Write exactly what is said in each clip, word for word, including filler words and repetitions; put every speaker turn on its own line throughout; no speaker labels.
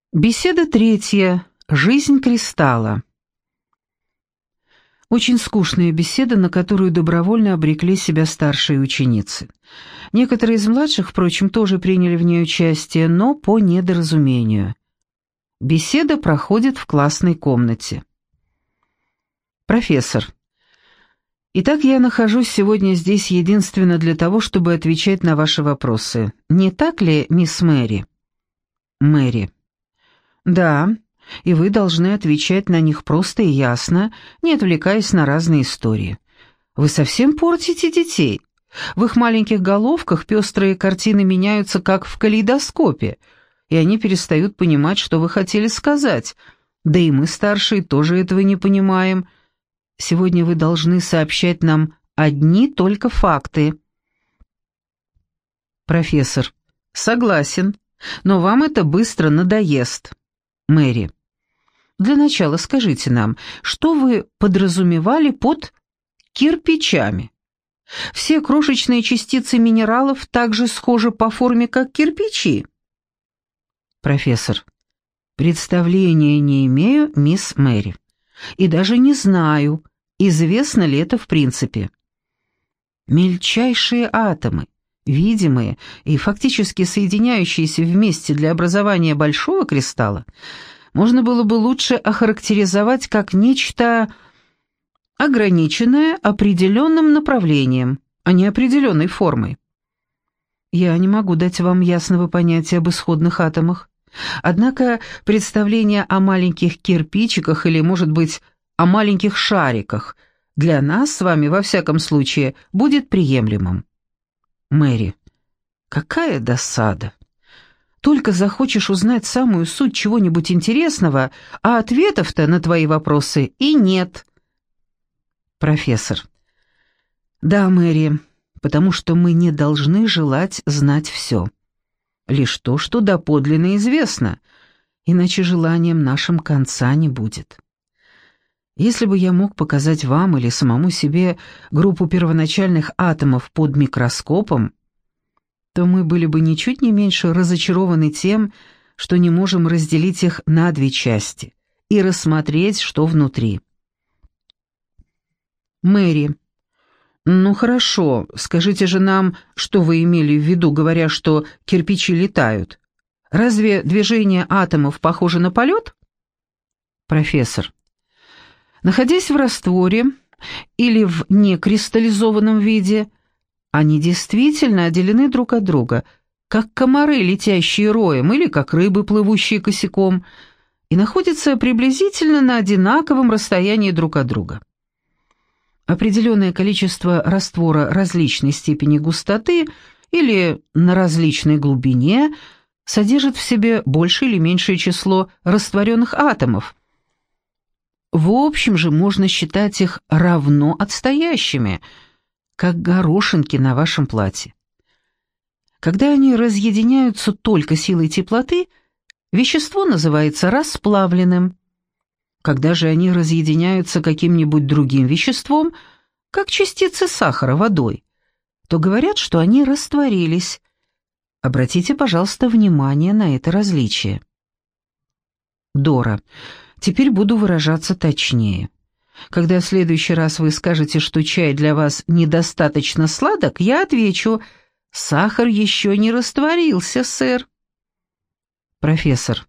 Беседа третья. Жизнь кристалла. Очень скучная беседа, на которую добровольно обрекли себя старшие ученицы. Некоторые из младших, впрочем, тоже приняли в ней участие, но по недоразумению. Беседа проходит в классной комнате. Профессор. Итак, я нахожусь сегодня здесь единственно для того, чтобы отвечать на ваши вопросы. Не так ли, мисс Мэри? Мэри. Да, и вы должны отвечать на них просто и ясно, не отвлекаясь на разные истории. Вы совсем портите детей. В их маленьких головках пестрые картины меняются, как в калейдоскопе, и они перестают понимать, что вы хотели сказать. Да и мы, старшие, тоже этого не понимаем. Сегодня вы должны сообщать нам одни только факты. Профессор. Согласен, но вам это быстро надоест. Мэри. Для начала скажите нам, что вы подразумевали под кирпичами? Все крошечные частицы минералов также схожи по форме, как кирпичи? Профессор. Представления не имею, мисс Мэри. И даже не знаю, известно ли это в принципе. Мельчайшие атомы, видимые и фактически соединяющиеся вместе для образования большого кристалла, можно было бы лучше охарактеризовать как нечто ограниченное определенным направлением, а не определенной формой. Я не могу дать вам ясного понятия об исходных атомах, однако представление о маленьких кирпичиках или, может быть, о маленьких шариках для нас с вами, во всяком случае, будет приемлемым. Мэри. Какая досада. Только захочешь узнать самую суть чего-нибудь интересного, а ответов-то на твои вопросы и нет. Профессор. Да, Мэри, потому что мы не должны желать знать все. Лишь то, что доподлинно известно, иначе желанием нашим конца не будет. Если бы я мог показать вам или самому себе группу первоначальных атомов под микроскопом, то мы были бы ничуть не меньше разочарованы тем, что не можем разделить их на две части и рассмотреть, что внутри. Мэри. Ну хорошо, скажите же нам, что вы имели в виду, говоря, что кирпичи летают. Разве движение атомов похоже на полет? Профессор. Находясь в растворе или в некристаллизованном виде, они действительно отделены друг от друга, как комары, летящие роем, или как рыбы, плывущие косяком, и находятся приблизительно на одинаковом расстоянии друг от друга. Определенное количество раствора различной степени густоты или на различной глубине содержит в себе большее или меньшее число растворенных атомов. В общем же можно считать их равно отстоящими, как горошинки на вашем платье. Когда они разъединяются только силой теплоты, вещество называется расплавленным. Когда же они разъединяются каким-нибудь другим веществом, как частицы сахара водой, то говорят, что они растворились. Обратите, пожалуйста, внимание на это различие. Дора. Теперь буду выражаться точнее. Когда в следующий раз вы скажете, что чай для вас недостаточно сладок, я отвечу: сахар еще не растворился, сэр. Профессор.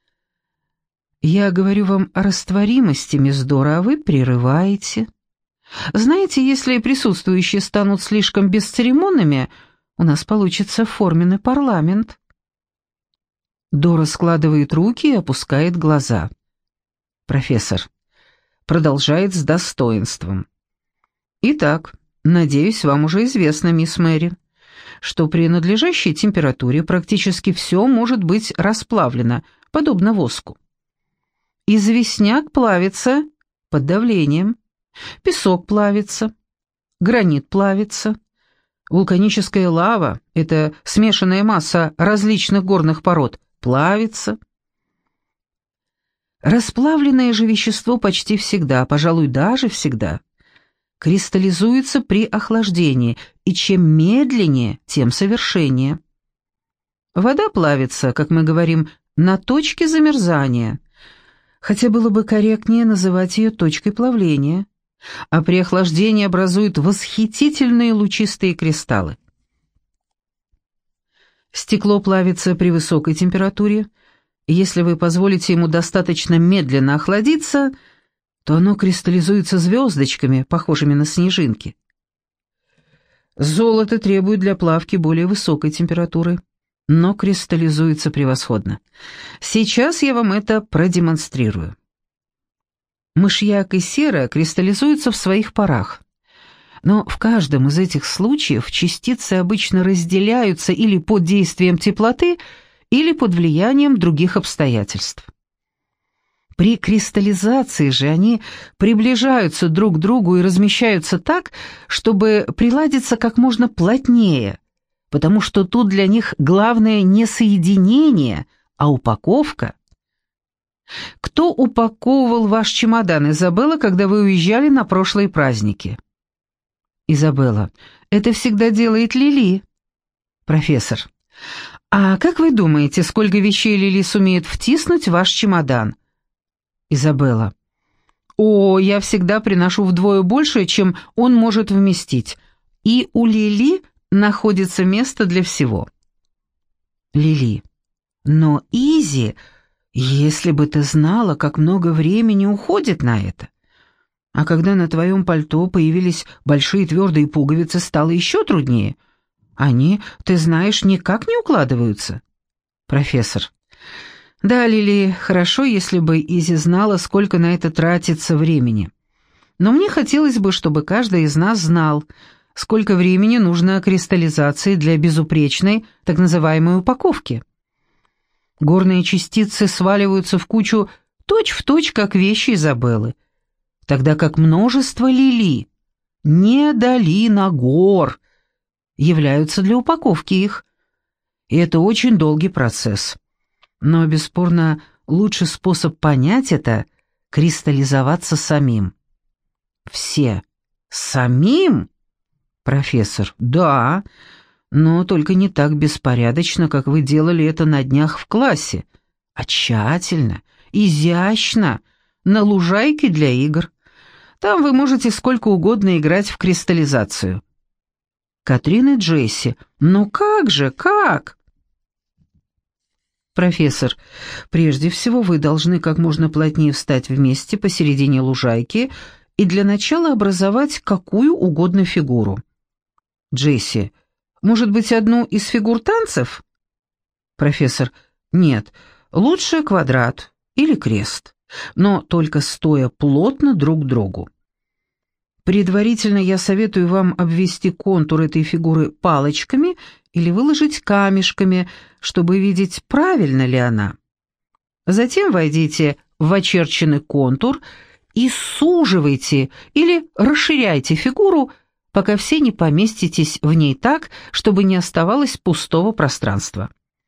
Я говорю вам о растворимости, мисс Дора, а вы прерываете. Знаете, если присутствующие станут слишком бесцеремонными, у нас получится форменный парламент. Дора складывает руки и опускает глаза. Профессор продолжает с достоинством. Итак, надеюсь, вам уже известно, мисс Мэри, что при надлежащей температуре практически все может быть расплавлено, подобно воску. Известняк плавится под давлением, песок плавится, гранит плавится, вулканическая лава — это смешанная масса различных горных пород, плавится. Расплавленное же вещество почти всегда, пожалуй, даже всегда, кристаллизуется при охлаждении, и чем медленнее, тем совершеннее. Вода плавится, как мы говорим, на точке замерзания, хотя было бы корректнее называть ее точкой плавления, а при охлаждении образуют восхитительные лучистые кристаллы. Стекло плавится при высокой температуре, и если вы позволите ему достаточно медленно охладиться, то оно кристаллизуется звездочками, похожими на снежинки. Золото требует для плавки более высокой температуры, но кристаллизуется превосходно. Сейчас я вам это продемонстрирую. Мышьяк и сера кристаллизуются в своих парах, но в каждом из этих случаев частицы обычно разделяются или под действием теплоты, или под влиянием других обстоятельств. При кристаллизации же они приближаются друг к другу и размещаются так, чтобы приладиться как можно плотнее, потому что тут для них главное не соединение, а упаковка. Кто упаковывал ваш чемодан, Изабелла, когда вы уезжали на прошлые праздники? Изабелла: это всегда делает Лили. Профессор: а как вы думаете, сколько вещей Лили сумеет втиснуть в ваш чемодан? Изабелла: о, я всегда приношу вдвое больше, чем он может вместить, и у Лили находится место для всего. Лили: но, Изи, если бы ты знала, как много времени уходит на это. А когда на твоем пальто появились большие твердые пуговицы, стало еще труднее. Они, ты знаешь, никак не укладываются. Профессор: да, Лили, хорошо, если бы Изи знала, сколько на это тратится времени. Но мне хотелось бы, чтобы каждый из нас знал, сколько времени нужно кристаллизации для безупречной, так называемой упаковки. Горные частицы сваливаются в кучу точь-в-точь, как вещи Изабеллы, тогда как множество Лили, не долина гор, являются для упаковки их. И это очень долгий процесс. Но, бесспорно, лучший способ понять это — кристаллизоваться самим. Все. Самим? Профессор: да, но только не так беспорядочно, как вы делали это на днях в классе, а тщательно, изящно, на лужайке для игр. Там вы можете сколько угодно играть в кристаллизацию. Катрин и Джесси: ну как же, как? Профессор: прежде всего вы должны как можно плотнее встать вместе посередине лужайки и для начала образовать какую угодно фигуру. Джесси: может быть, одну из фигур танцев? Профессор: нет, лучше квадрат или крест, но только стоя плотно друг к другу. Предварительно я советую вам обвести контур этой фигуры палочками или выложить камешками, чтобы видеть, правильно ли она. Затем войдите в очерченный контур и суживайте или расширяйте фигуру, пока все не поместитесь в ней так, чтобы не оставалось пустого пространства.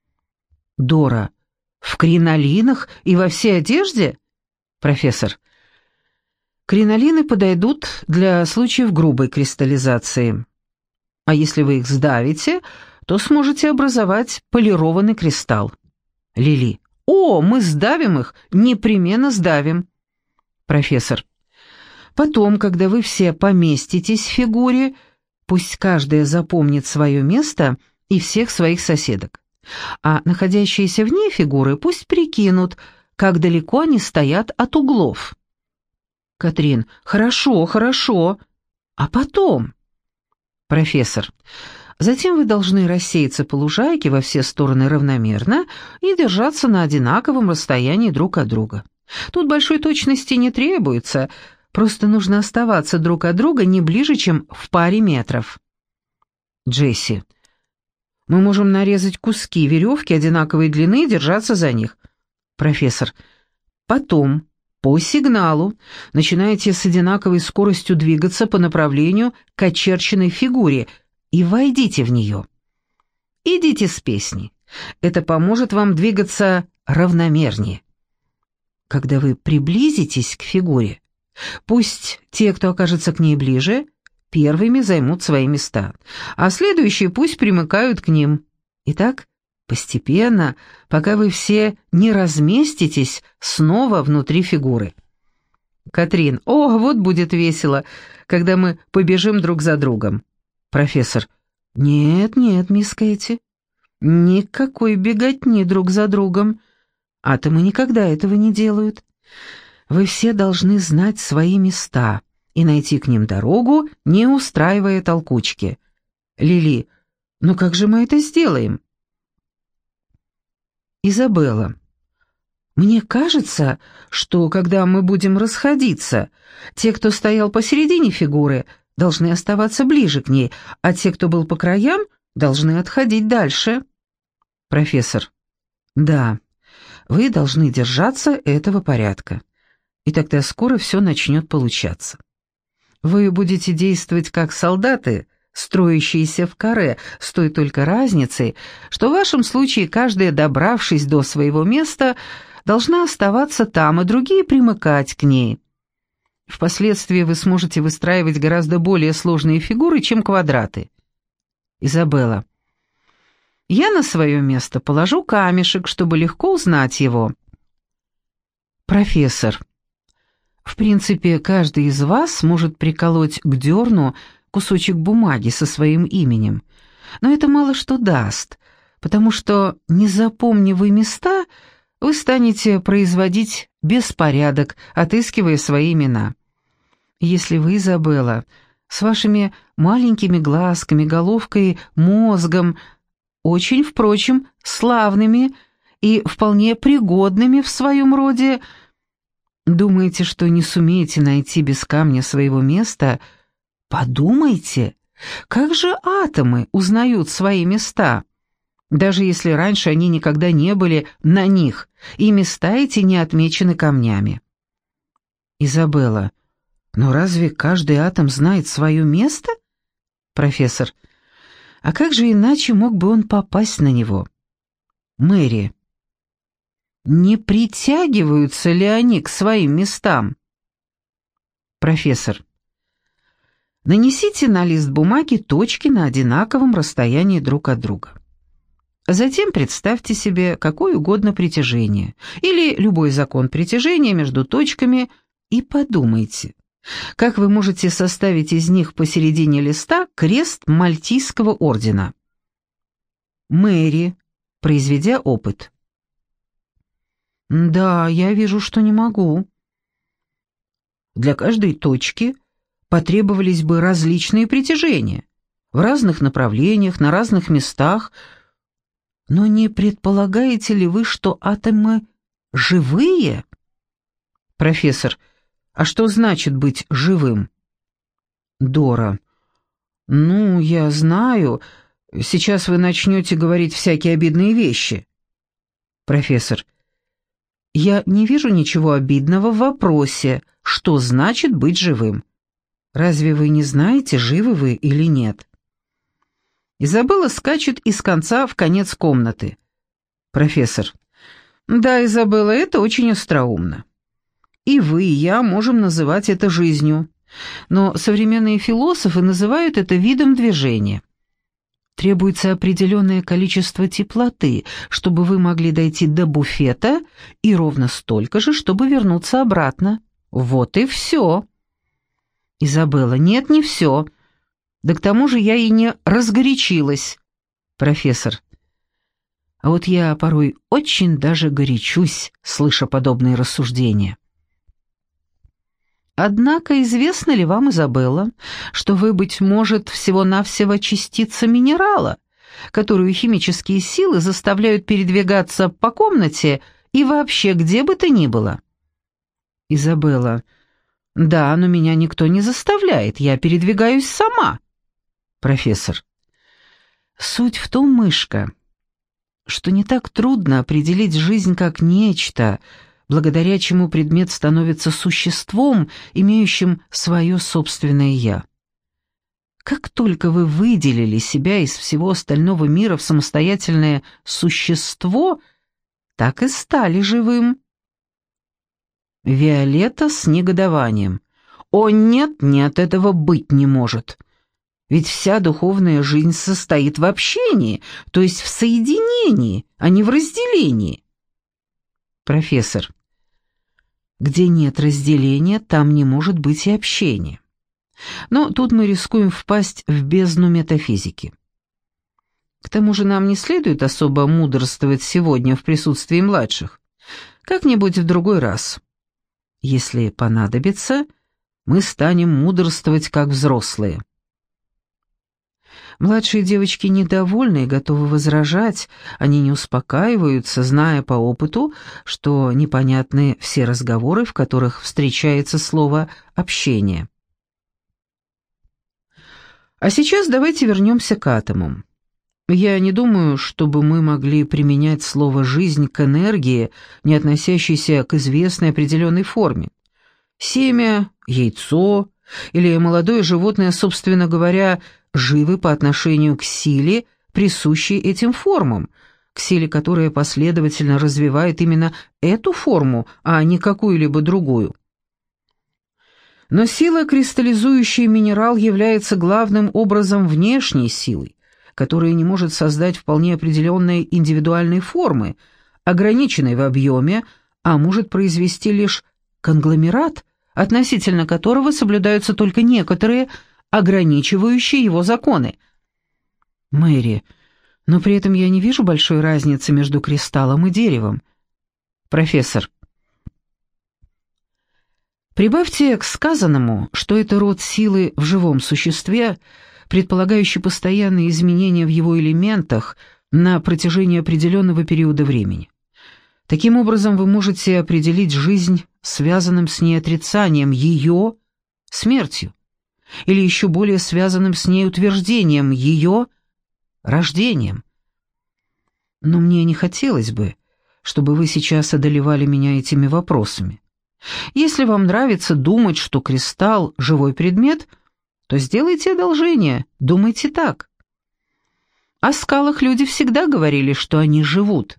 Дора: в кринолинах и во всей одежде? Профессор: кринолины подойдут для случаев грубой кристаллизации. А если вы их сдавите, то сможете образовать полированный кристалл. Лили: о, мы сдавим их, непременно сдавим. Профессор: потом, когда вы все поместитесь в фигуре, пусть каждая запомнит свое место и всех своих соседок, а находящиеся вне фигуры пусть прикинут, как далеко они стоят от углов. Катрин: хорошо, хорошо. А потом? Профессор: затем вы должны рассеяться по лужайке во все стороны равномерно и держаться на одинаковом расстоянии друг от друга. Тут большой точности не требуется, просто нужно оставаться друг от друга не ближе, чем в паре метров. Джесси: мы можем нарезать куски веревки одинаковой длины и держаться за них. Профессор: потом, по сигналу, начинаете с одинаковой скоростью двигаться по направлению к очерченной фигуре и войдите в нее. Идите с песней. Это поможет вам двигаться равномернее. Когда вы приблизитесь к фигуре, пусть те, кто окажется к ней ближе, первыми займут свои места, а следующие пусть примыкают к ним. Итак, Постепенно, пока вы все не разместитесь снова внутри фигуры. Катрин: о, вот будет весело, когда мы побежим друг за другом. Профессор: нет, нет, мисс Кэти, никакой беготни друг за другом. Атомы никогда этого не делают. Вы все должны знать свои места и найти к ним дорогу, не устраивая толкучки. Лили: ну как же мы это сделаем? Изабелла: мне кажется, что когда мы будем расходиться, те, кто стоял посередине фигуры, должны оставаться ближе к ней, а те, кто был по краям, должны отходить дальше. Профессор: да, вы должны держаться этого порядка, и тогда скоро все начнет получаться. Вы будете действовать как солдаты, строящиеся в каре, с той только разницей, что в вашем случае каждая, добравшись до своего места, должна оставаться там, и другие примыкать к ней. Впоследствии вы сможете выстраивать гораздо более сложные фигуры, чем квадраты. Изабелла: я на свое место положу камешек, чтобы легко узнать его. Профессор: в принципе, каждый из вас может приколоть к дерну кусочек бумаги со своим именем, но это мало что даст, потому что, не запомнив вы места, вы станете производить беспорядок, отыскивая свои имена. Если вы, Изабелла, с вашими маленькими глазками, головкой, мозгом, очень, впрочем, славными и вполне пригодными в своем роде, думаете, что не сумеете найти без камня своего места, подумайте, как же атомы узнают свои места, даже если раньше они никогда не были на них, и места эти не отмечены камнями. Изабелла: но разве каждый атом знает свое место? Профессор: а как же иначе мог бы он попасть на него? Мэри: не притягиваются ли они к своим местам? Профессор: нанесите на лист бумаги точки на одинаковом расстоянии друг от друга. Затем представьте себе какое угодно притяжение или любой закон притяжения между точками и подумайте, как вы можете составить из них посередине листа крест Мальтийского ордена. Мэри, произведя опыт: да, я вижу, что не могу. Для каждой точки потребовались бы различные притяжения, в разных направлениях, на разных местах. Но не предполагаете ли вы, что атомы живые? Профессор: а что значит быть живым? Дора: ну, я знаю, сейчас вы начнете говорить всякие обидные вещи. Профессор: я не вижу ничего обидного в вопросе, что значит быть живым. Разве вы не знаете, живы вы или нет? Изабелла скачет из конца в конец комнаты. Профессор: да, Изабелла, это очень остроумно. И вы, и я можем называть это жизнью, но современные философы называют это видом движения. Требуется определенное количество теплоты, чтобы вы могли дойти до буфета, и ровно столько же, чтобы вернуться обратно. Вот и все. Изабелла: нет, не все. Да к тому же я и не разгорячилась. Профессор: а вот я порой очень даже горячусь, слыша подобные рассуждения. Однако известно ли вам, Изабелла, что вы, быть может, всего-навсего частица минерала, которую химические силы заставляют передвигаться по комнате и вообще где бы то ни было? Изабелла: да, но меня никто не заставляет, я передвигаюсь сама. Профессор: суть в том, мышка, что не так трудно определить жизнь как нечто, благодаря чему предмет становится существом, имеющим свое собственное «я». Как только вы выделили себя из всего остального мира в самостоятельное существо, так и стали живым. Виолетта с негодованием: «О, нет, нет, этого быть не может». Ведь вся духовная жизнь состоит в общении, то есть в соединении, а не в разделении. Профессор. Где нет разделения, там не может быть и общения. Но тут мы рискуем впасть в бездну метафизики. К тому же нам не следует особо мудрствовать сегодня в присутствии младших. Как-нибудь в другой раз. Если понадобится, мы станем мудрствовать как взрослые. Младшие девочки недовольны и готовы возражать, они не успокаиваются, зная по опыту, что непонятны все разговоры, в которых встречается слово «общение». А сейчас давайте вернемся к атомам. Я не думаю, чтобы мы могли применять слово «жизнь» к энергии, не относящейся к известной определенной форме. Семя, яйцо или молодое животное, собственно говоря, живы по отношению к силе, присущей этим формам, к силе, которая последовательно развивает именно эту форму, а не какую-либо другую. Но сила, кристаллизующая минерал, является главным образом внешней силой, которая не может создать вполне определенной индивидуальной формы, ограниченной в объеме, а может произвести лишь конгломерат, относительно которого соблюдаются только некоторые ограничивающие его законы. Мэри, но при этом я не вижу большой разницы между кристаллом и деревом. Профессор. Прибавьте к сказанному, что это род силы в живом существе, предполагающий постоянные изменения в его элементах на протяжении определенного периода времени. Таким образом, вы можете определить жизнь связанным с ней отрицанием ее смертью, или еще более связанным с ней утверждением ее рождением. Но мне не хотелось бы, чтобы вы сейчас одолевали меня этими вопросами. Если вам нравится думать, что кристалл — живой предмет, то сделайте одолжение, думайте так. О скалах люди всегда говорили, что они живут.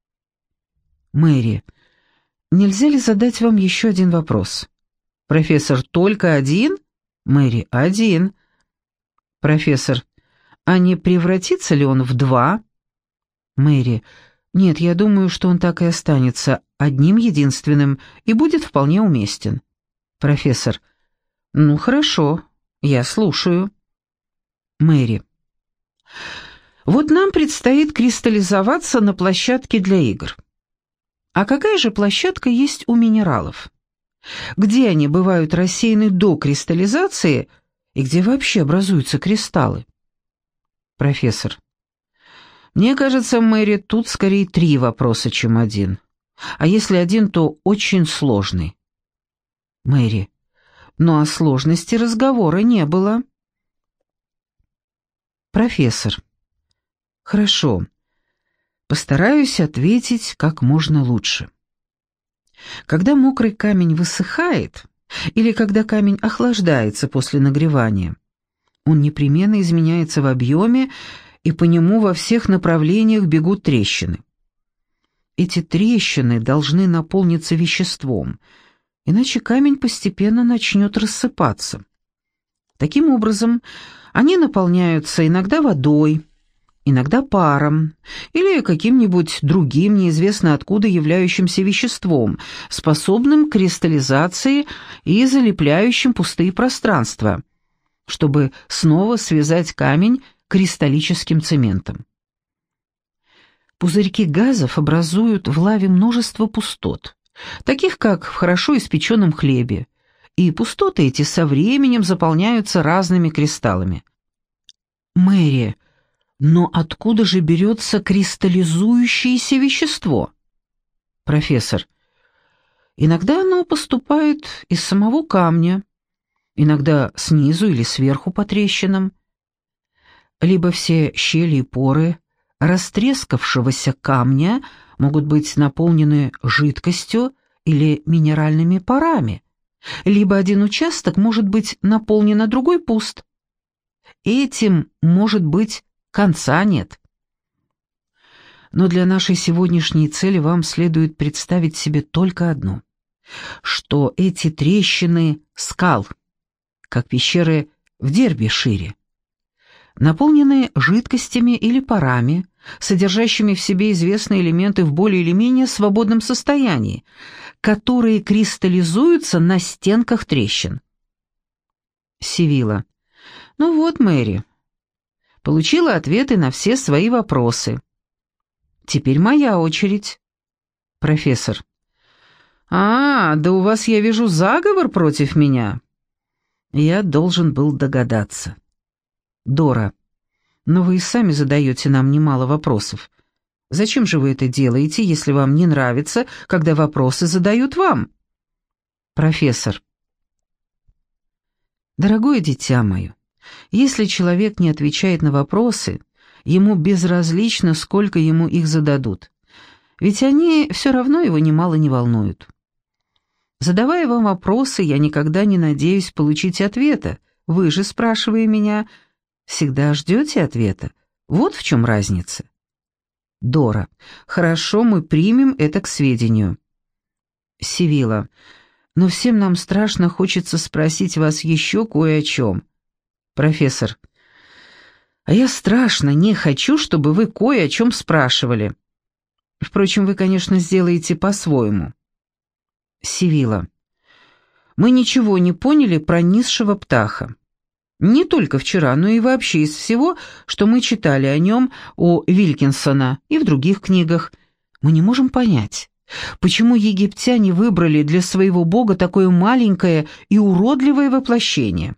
Мэри, нельзя ли задать вам еще один вопрос? Профессор, только один? Мэри, один. Профессор, а не превратится ли он в два? Мэри, нет, я думаю, что он так и останется одним единственным и будет вполне уместен. Профессор, ну хорошо, я слушаю. Мэри, вот нам предстоит кристаллизоваться на площадке для игр. А какая же площадка есть у минералов? Где они бывают рассеяны до кристаллизации и где вообще образуются кристаллы? Профессор, мне кажется, Мэри, тут скорее три вопроса, чем один. А если один, то очень сложный. Мэри, но о сложности разговора не было. Профессор, хорошо. Постараюсь ответить как можно лучше. Когда мокрый камень высыхает, или когда камень охлаждается после нагревания, он непременно изменяется в объеме, и по нему во всех направлениях бегут трещины. Эти трещины должны наполниться веществом, иначе камень постепенно начнет рассыпаться. Таким образом, они наполняются иногда водой, иногда паром или каким-нибудь другим неизвестно откуда являющимся веществом, способным к кристаллизации и залепляющим пустые пространства, чтобы снова связать камень кристаллическим цементом. Пузырьки газов образуют в лаве множество пустот, таких как в хорошо испеченном хлебе, и пустоты эти со временем заполняются разными кристаллами. Мэри, но откуда же берется кристаллизующееся вещество? Профессор, иногда оно поступает из самого камня, иногда снизу или сверху по трещинам. Либо все щели и поры растрескавшегося камня могут быть наполнены жидкостью или минеральными парами, либо один участок может быть наполнен, а другой пуст. Этим, может быть, конца нет. Но для нашей сегодняшней цели вам следует представить себе только одно, что эти трещины скал, как пещеры в Дербишире, наполненные жидкостями или парами, содержащими в себе известные элементы в более или менее свободном состоянии, которые кристаллизуются на стенках трещин. Сивилла. Ну вот, Мэри, получила ответы на все свои вопросы. Теперь моя очередь. Профессор. А, да у вас, я вижу, заговор против меня. Я должен был догадаться. Дора. Но вы и сами задаете нам немало вопросов. Зачем же вы это делаете, если вам не нравится, когда вопросы задают вам? Профессор. Дорогое дитя мое, если человек не отвечает на вопросы, ему безразлично, сколько ему их зададут, ведь они все равно его немало не волнуют. Задавая вам вопросы, я никогда не надеюсь получить ответа. Вы же, спрашивая меня, всегда ждете ответа. Вот в чем разница. Дора. Хорошо, мы примем это к сведению. Сивилла. Но всем нам страшно хочется спросить вас еще кое о чем. Профессор. А я страшно не хочу, чтобы вы кое о чем спрашивали. Впрочем, вы, конечно, сделаете по-своему. Сивилла. Мы ничего не поняли про низшего птаха. Не только вчера, но и вообще из всего, что мы читали о нем, у Вилькинсона и в других книгах. Мы не можем понять, почему египтяне выбрали для своего бога такое маленькое и уродливое воплощение.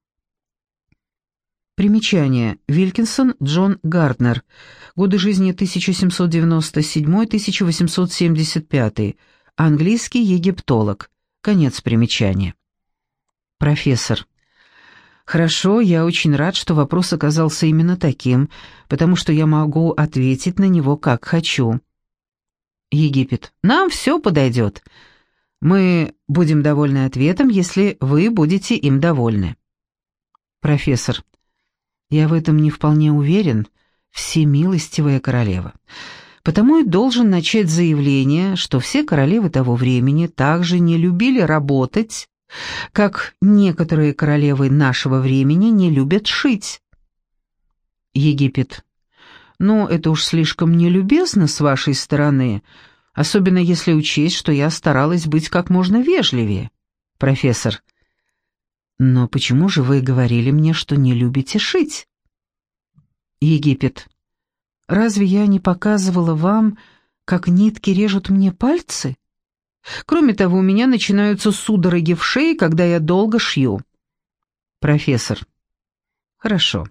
Примечание. Вилькинсон Джон Гарднер. Годы жизни тысяча семьсот девяносто седьмой — тысяча восемьсот семьдесят пятый. Английский египтолог. Конец примечания. Профессор. Хорошо, я очень рад, что вопрос оказался именно таким, потому что я могу ответить на него как хочу. Египет. Нам все подойдет. Мы будем довольны ответом, если вы будете им довольны. Профессор. Я в этом не вполне уверен, всемилостивая королева. Потому и должен начать заявление, что все королевы того времени также не любили работать, как некоторые королевы нашего времени не любят шить. Египет. Ну, это уж слишком нелюбезно с вашей стороны, особенно если учесть, что я старалась быть как можно вежливее. Профессор. Но почему же вы говорили мне, что не любите шить? Египет. Разве я не показывала вам, как нитки режут мне пальцы? Кроме того, у меня начинаются судороги в шее, когда я долго шью. Профессор. Хорошо.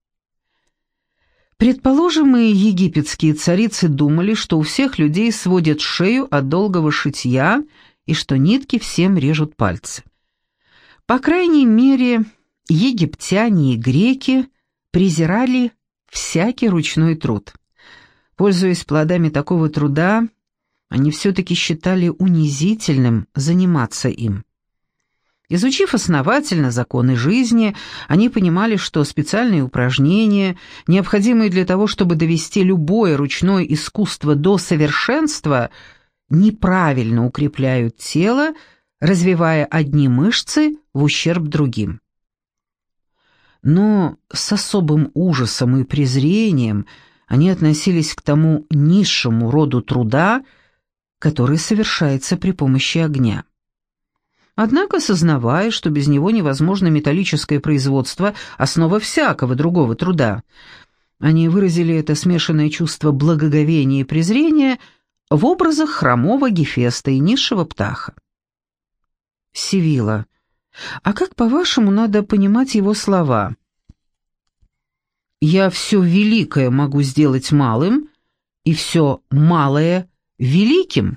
Предположим, и египетские царицы думали, что у всех людей сводят шею от долгого шитья и что нитки всем режут пальцы. По крайней мере, египтяне и греки презирали всякий ручной труд. Пользуясь плодами такого труда, они все-таки считали унизительным заниматься им. Изучив основательно законы жизни, они понимали, что специальные упражнения, необходимые для того, чтобы довести любое ручное искусство до совершенства, неправильно укрепляют тело, развивая одни мышцы в ущерб другим. Но с особым ужасом и презрением они относились к тому низшему роду труда, который совершается при помощи огня. Однако, сознавая, что без него невозможно металлическое производство, основа всякого другого труда, они выразили это смешанное чувство благоговения и презрения в образах хромого Гефеста и низшего птаха. Сивилла. А как, по-вашему, надо понимать его слова? «Я все великое могу сделать малым, и все малое великим».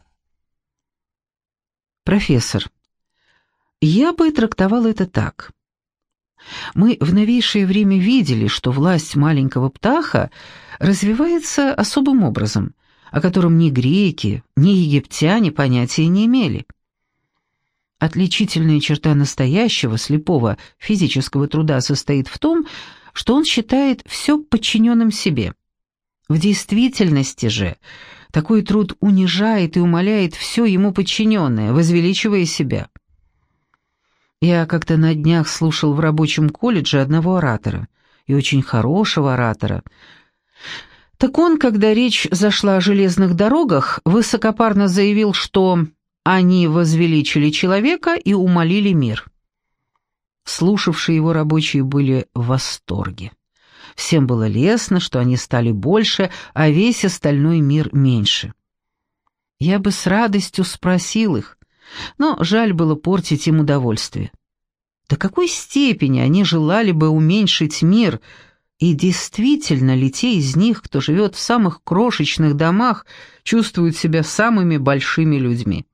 Профессор. Я бы трактовал это так. Мы в новейшее время видели, что власть маленького птаха развивается особым образом, о котором ни греки, ни египтяне понятия не имели. Отличительная черта настоящего, слепого, физического труда состоит в том, что он считает все подчиненным себе. В действительности же такой труд унижает и умаляет все ему подчиненное, возвеличивая себя. Я как-то на днях слушал в рабочем колледже одного оратора, и очень хорошего оратора. Так он, когда речь зашла о железных дорогах, высокопарно заявил, что они возвеличили человека и умалили мир. Слушавшие его рабочие были в восторге. Всем было лестно, что они стали больше, а весь остальной мир меньше. Я бы с радостью спросил их, но жаль было портить им удовольствие. До какой степени они желали бы уменьшить мир, и действительно ли те из них, кто живет в самых крошечных домах, чувствуют себя самыми большими людьми?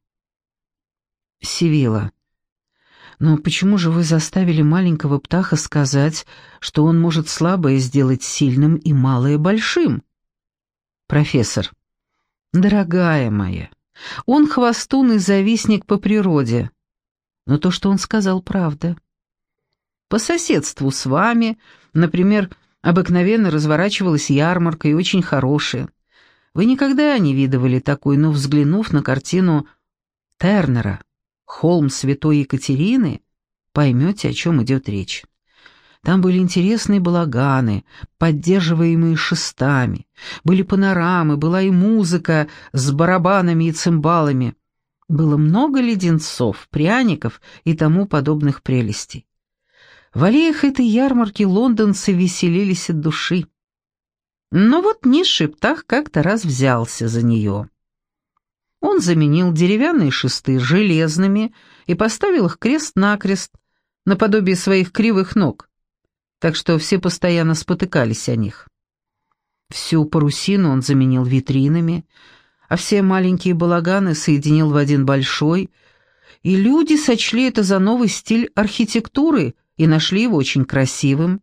Сивилла. Но почему же вы заставили маленького птаха сказать, что он может слабое сделать сильным и малое большим? Профессор. Дорогая моя, он хвостун и завистник по природе. Но то, что он сказал, правда. По соседству с вами, например, обыкновенно разворачивалась ярмарка, и очень хорошая. Вы никогда не видывали такой, но, взглянув на картину Тернера «Холм святой Екатерины», поймете, о чем идет речь. Там были интересные балаганы, поддерживаемые шестами, были панорамы, была и музыка с барабанами и цимбалами. Было много леденцов, пряников и тому подобных прелестей. В аллеях этой ярмарки лондонцы веселились от души. Но вот низший птах как-то раз взялся за нее. Он заменил деревянные шесты железными и поставил их крест-накрест, наподобие своих кривых ног, так что все постоянно спотыкались о них. Всю парусину он заменил витринами, а все маленькие балаганы соединил в один большой, и люди сочли это за новый стиль архитектуры и нашли его очень красивым.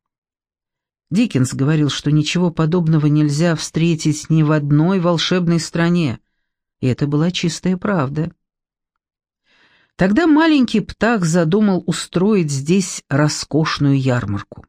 Диккенс говорил, что ничего подобного нельзя встретить ни в одной волшебной стране, и это была чистая правда. Тогда маленький птах задумал устроить здесь роскошную ярмарку.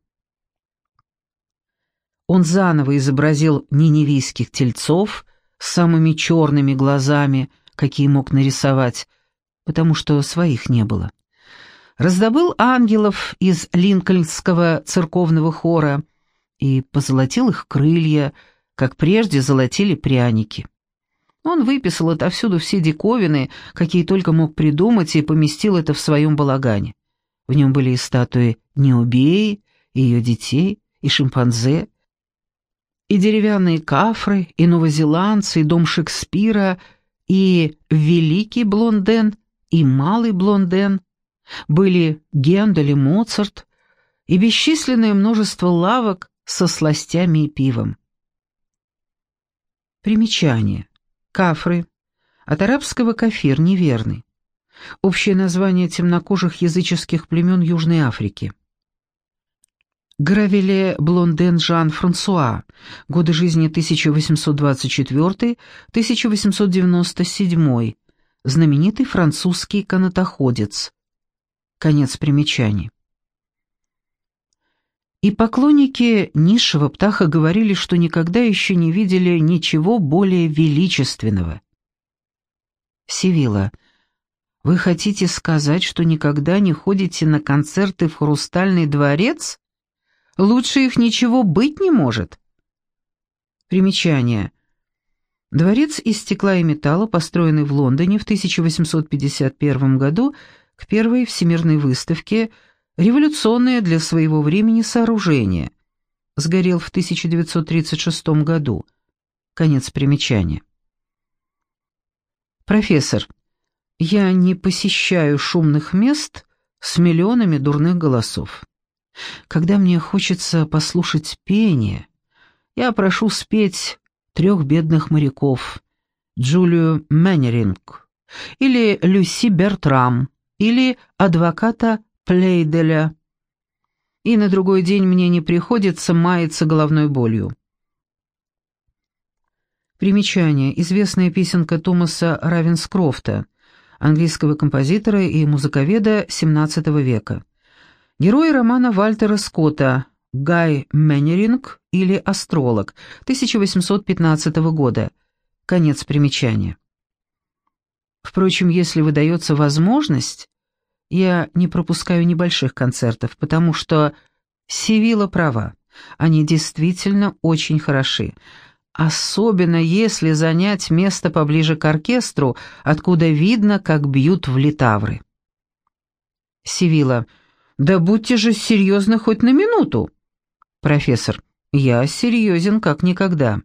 Он заново изобразил ниневийских тельцов с самыми черными глазами, какие мог нарисовать, потому что своих не было. Раздобыл ангелов из линкольнского церковного хора и позолотил их крылья, как прежде золотили пряники. Он выписал отовсюду все диковины, какие только мог придумать, и поместил это в своем балагане. В нем были и статуи Необеи, и ее детей, и шимпанзе, и деревянные кафры, и новозеландцы, и дом Шекспира, и великий Блонден, и малый Блонден. Были Гендель и Моцарт, и бесчисленное множество лавок со сластями и пивом. Примечание. Кафры. От арабского кафир, неверный. Общее название темнокожих языческих племен Южной Африки. Гравеле Блонден Жан Франсуа. Годы жизни тысяча восемьсот двадцать четвёртый — тысяча восемьсот девяносто седьмой. Знаменитый французский канатоходец. Конец примечаний. И поклонники низшего птаха говорили, что никогда еще не видели ничего более величественного. Сивилла, вы хотите сказать, что никогда не ходите на концерты в Хрустальный дворец? Лучше их ничего быть не может. Примечание. Дворец из стекла и металла, построенный в Лондоне в тысяча восемьсот пятьдесят первом году к первой всемирной выставке, революционное для своего времени сооружение. Сгорел в тысяча девятьсот тридцать шестом году. Конец примечания. Профессор, я не посещаю шумных мест с миллионами дурных голосов. Когда мне хочется послушать пение, я прошу спеть «Трех бедных моряков», Джулию Меннеринг, или Люси Бертрам, или адвоката Плейделя. И на другой день мне не приходится маяться головной болью. Примечание. Известная песенка Томаса Равенскрофта, английского композитора и музыковеда семнадцатого века. Герой романа Вальтера Скотта «Гай Меннеринг» или «Астролог» тысяча восемьсот пятнадцатого года. Конец примечания. Впрочем, если выдается возможность, я не пропускаю небольших концертов, потому что Сивилла права. Они действительно очень хороши. Особенно если занять место поближе к оркестру, откуда видно, как бьют в литавры. Сивилла. Да будьте же серьезны хоть на минуту. Профессор. Я серьезен как никогда.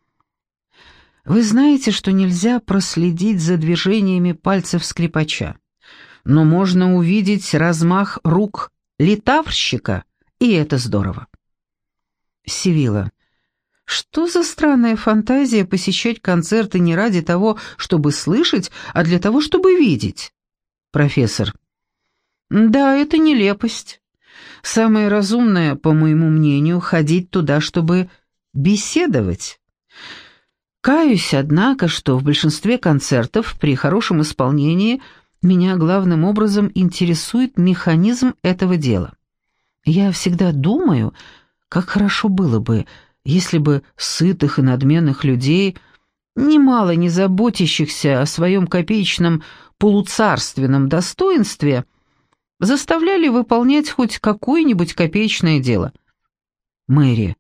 Вы знаете, что нельзя проследить за движениями пальцев скрипача, но можно увидеть размах рук литаврщика, и это здорово. Сивилла. Что за странная фантазия посещать концерты не ради того, чтобы слышать, а для того, чтобы видеть? Профессор. Да, это нелепость. Самое разумное, по моему мнению, ходить туда, чтобы беседовать. Каюсь, однако, что в большинстве концертов при хорошем исполнении меня главным образом интересует механизм этого дела. Я всегда думаю, как хорошо было бы, если бы сытых и надменных людей, немало не заботящихся о своем копеечном полуцарственном достоинстве, заставляли выполнять хоть какое-нибудь копеечное дело. Мэри.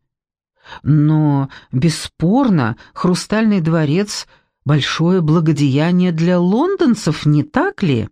Но, бесспорно, Хрустальный дворец — большое благодеяние для лондонцев, не так ли?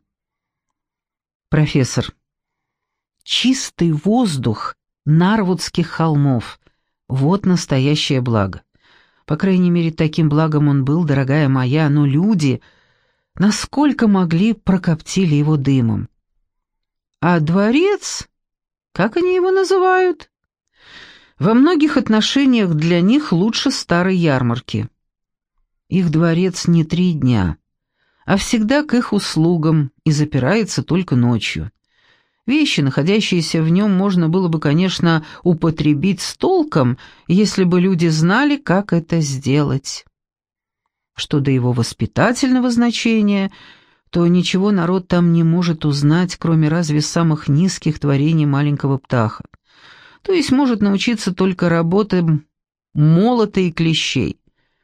Профессор. Чистый воздух Нарвудских холмов — вот настоящее благо. По крайней мере, таким благом он был, дорогая моя, но люди, насколько могли, прокоптили его дымом. А дворец, как они его называют? Во многих отношениях для них лучше старой ярмарки. Их дворец не три дня, а всегда к их услугам и запирается только ночью. Вещи, находящиеся в нем, можно было бы, конечно, употребить с толком, если бы люди знали, как это сделать. Что до его воспитательного значения, то ничего народ там не может узнать, кроме разве самых низких творений маленького птаха. То есть может научиться только работам молота и клещей.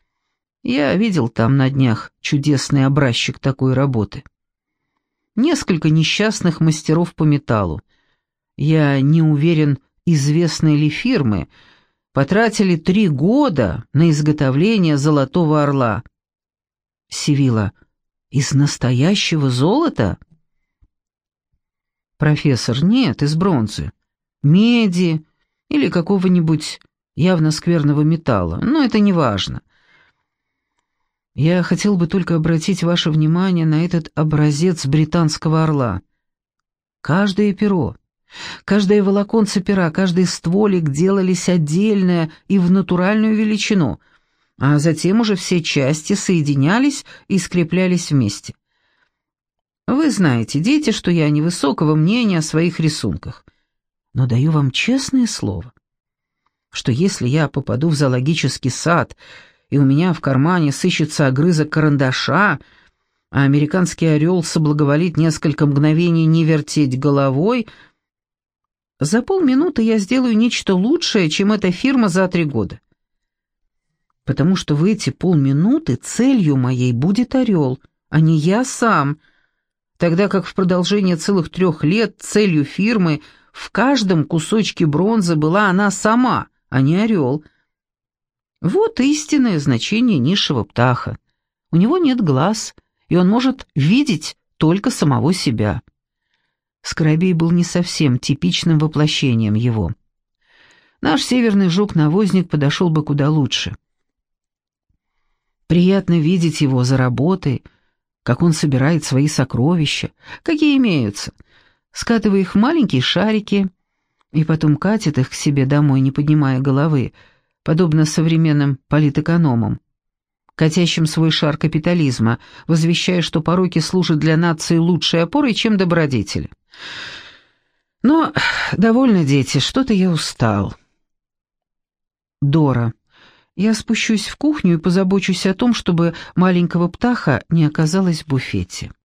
Я видел там на днях чудесный образчик такой работы. Несколько несчастных мастеров по металлу. Я не уверен, известной ли фирмы, потратили три года на изготовление золотого орла. Сивилла. Из настоящего золота? Профессор. Нет, из бронзы. Меди или какого-нибудь явно скверного металла, но это не важно. Я хотел бы только обратить ваше внимание на этот образец британского орла. Каждое перо, каждое волоконце пера, каждый стволик делались отдельно и в натуральную величину, а затем уже все части соединялись и скреплялись вместе. Вы знаете, дети, что я невысокого мнения о своих рисунках, но даю вам честное слово, что если я попаду в зоологический сад и у меня в кармане сыщется огрызок карандаша, а американский орел соблаговолит несколько мгновений не вертеть головой, за полминуты я сделаю нечто лучшее, чем эта фирма за три года. Потому что в эти полминуты целью моей будет орел, а не я сам, тогда как в продолжение целых трех лет целью фирмы в каждом кусочке бронзы была она сама, а не орел. Вот истинное значение низшего птаха. У него нет глаз, и он может видеть только самого себя. Скоробей был не совсем типичным воплощением его. Наш северный жук-навозник подошел бы куда лучше. Приятно видеть его за работой, как он собирает свои сокровища, какие имеются, скатывая их в маленькие шарики, и потом катит их к себе домой, не поднимая головы, подобно современным политэкономам, катящим свой шар капитализма, возвещая, что пороки служат для нации лучшей опорой, чем добродетели. Но довольно, дети, что-то я устал. Дора, я спущусь в кухню и позабочусь о том, чтобы маленького птаха не оказалось в буфете.